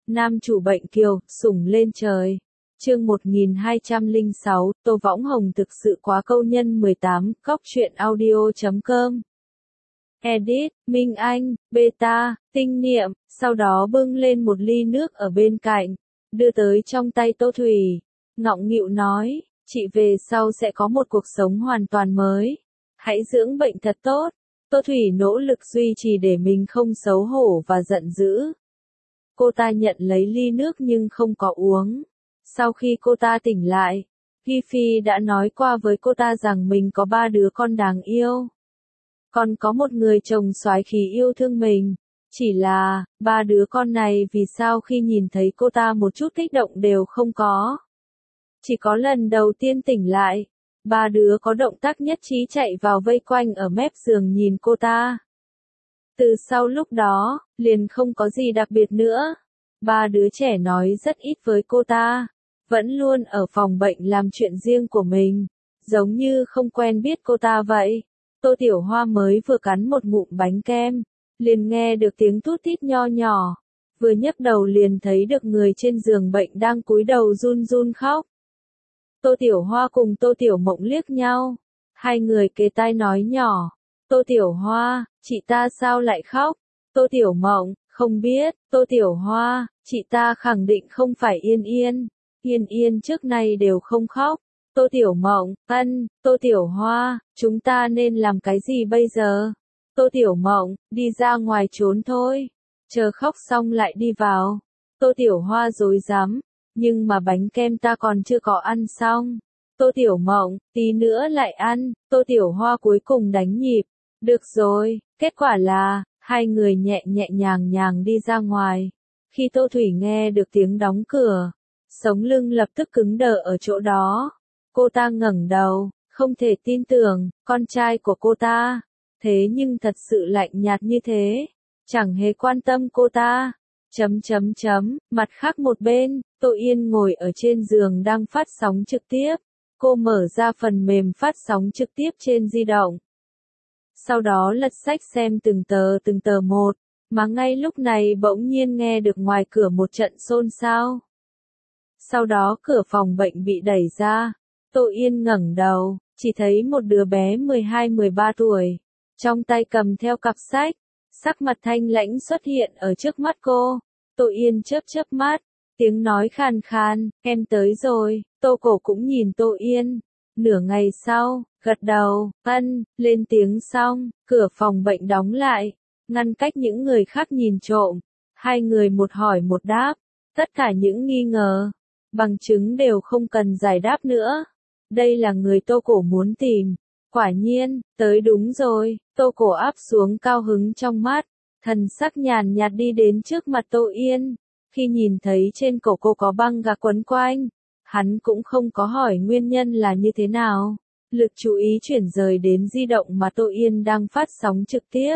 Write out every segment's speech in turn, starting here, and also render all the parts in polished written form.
Nam chủ bệnh kiều, sủng lên trời. Chương 1206, Tô Võng Hồng thực sự quá câu nhân 18, Cóc truyện audio.com. Edit, Minh Anh, Beta, Tinh Niệm, sau đó bưng lên một ly nước ở bên cạnh, đưa tới trong tay Tô Thủy, ngọng nghịu nói, chị về sau sẽ có một cuộc sống hoàn toàn mới. Hãy dưỡng bệnh thật tốt. Tô Thủy nỗ lực duy trì để mình không xấu hổ và giận dữ. Cô ta nhận lấy ly nước nhưng không có uống. Sau khi cô ta tỉnh lại, Hi Phi đã nói qua với cô ta rằng mình có 3 đứa con đáng yêu. Còn có một người chồng soái khí yêu thương mình. Chỉ là, 3 đứa con này vì sao khi nhìn thấy cô ta một chút kích động đều không có. Chỉ có lần đầu tiên tỉnh lại, 3 đứa có động tác nhất trí chạy vào vây quanh ở mép giường nhìn cô ta. Từ sau lúc đó, liền không có gì đặc biệt nữa. 3 đứa trẻ nói rất ít với cô ta, vẫn luôn ở phòng bệnh làm chuyện riêng của mình, giống như không quen biết cô ta vậy. Tô Tiểu Hoa mới vừa cắn một ngụm bánh kem, liền nghe được tiếng thút thít nho nhỏ, vừa nhấc đầu liền thấy được người trên giường bệnh đang cúi đầu run run khóc. Tô Tiểu Hoa cùng Tô Tiểu Mộng liếc nhau, hai người kề tai nói nhỏ, Tô Tiểu Hoa, chị ta sao lại khóc? Tô Tiểu Mộng, không biết. Tô Tiểu Hoa, chị ta khẳng định không phải Yên Yên. Yên Yên trước nay đều không khóc. Tô Tiểu Mộng, Tô Tiểu Hoa, chúng ta nên làm cái gì bây giờ? Tô Tiểu Mộng, đi ra ngoài trốn thôi. Chờ khóc xong lại đi vào. Tô Tiểu Hoa rối rắm, nhưng mà bánh kem ta còn chưa có ăn xong. Tô Tiểu Mộng, tí nữa lại ăn. Tô Tiểu Hoa cuối cùng đánh nhịp. Được rồi, kết quả là, hai người nhẹ nhàng đi ra ngoài. Khi Tô Thủy nghe được tiếng đóng cửa, sống lưng lập tức cứng đờ ở chỗ đó. Cô ta ngẩng đầu, không thể tin tưởng, con trai của cô ta. Thế nhưng thật sự lạnh nhạt như thế, chẳng hề quan tâm cô ta. Mặt khác một bên, Tô Yên ngồi ở trên giường đang phát sóng trực tiếp. Cô mở ra phần mềm phát sóng trực tiếp trên di động. Sau đó lật sách xem từng tờ một, mà ngay lúc này bỗng nhiên nghe được ngoài cửa một trận xôn xao. Sau đó cửa phòng bệnh bị đẩy ra, Tô Yên ngẩng đầu, chỉ thấy một đứa bé 12-13 tuổi, trong tay cầm theo cặp sách, sắc mặt thanh lãnh xuất hiện ở trước mắt cô. Tô Yên chớp mắt, tiếng nói khàn khàn, em tới rồi. Tô Cổ cũng nhìn Tô Yên. Nửa ngày sau, gật đầu, lên tiếng xong, cửa phòng bệnh đóng lại, ngăn cách những người khác nhìn trộm. Hai người một hỏi một đáp, tất cả những nghi ngờ, bằng chứng đều không cần giải đáp nữa. Đây là người Tô Cổ muốn tìm. Quả nhiên, tới đúng rồi. Tô Cổ áp xuống cao hứng trong mắt, thần sắc nhàn nhạt đi đến trước mặt Tô Yên. Khi nhìn thấy trên cổ cô có băng gạc quấn quanh, hắn cũng không có hỏi nguyên nhân là như thế nào. Lực chú ý chuyển rời đến di động mà Tô Yên đang phát sóng trực tiếp.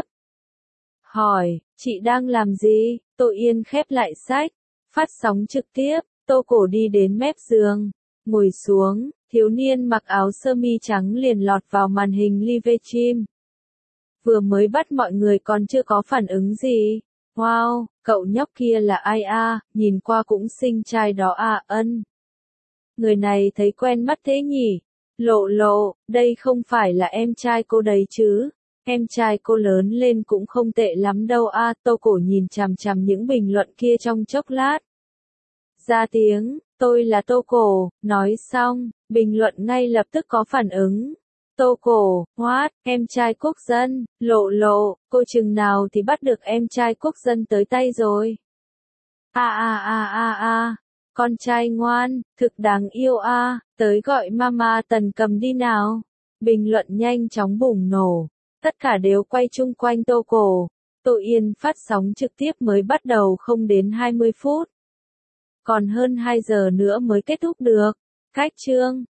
Hỏi, chị đang làm gì? Tô Yên khép lại sách, phát sóng trực tiếp. Tô Cổ đi đến mép giường, ngồi xuống, thiếu niên mặc áo sơ mi trắng liền lọt vào màn hình live stream. Vừa mới bắt mọi người còn chưa có phản ứng gì. Wow, cậu nhóc kia là ai a? Nhìn qua cũng xinh trai đó à. Người này thấy quen mắt thế nhỉ? Lộ, đây không phải là em trai cô đấy chứ? Em trai cô lớn lên cũng không tệ lắm đâu a. Tô Cổ nhìn chằm những bình luận kia trong chốc lát. Ra tiếng, tôi là Tô Cổ, nói xong, bình luận ngay lập tức có phản ứng. Tô Cổ, what, em trai quốc dân, lộ, cô chừng nào thì bắt được em trai quốc dân tới tay rồi. Con trai ngoan, thực đáng yêu a, tới gọi mama Tần Cầm đi nào. Bình luận nhanh chóng bùng nổ, tất cả đều quay chung quanh Tô Cổ. Tô Yên phát sóng trực tiếp mới bắt đầu không đến 20 phút. Còn hơn 2 giờ nữa mới kết thúc được. Cách chương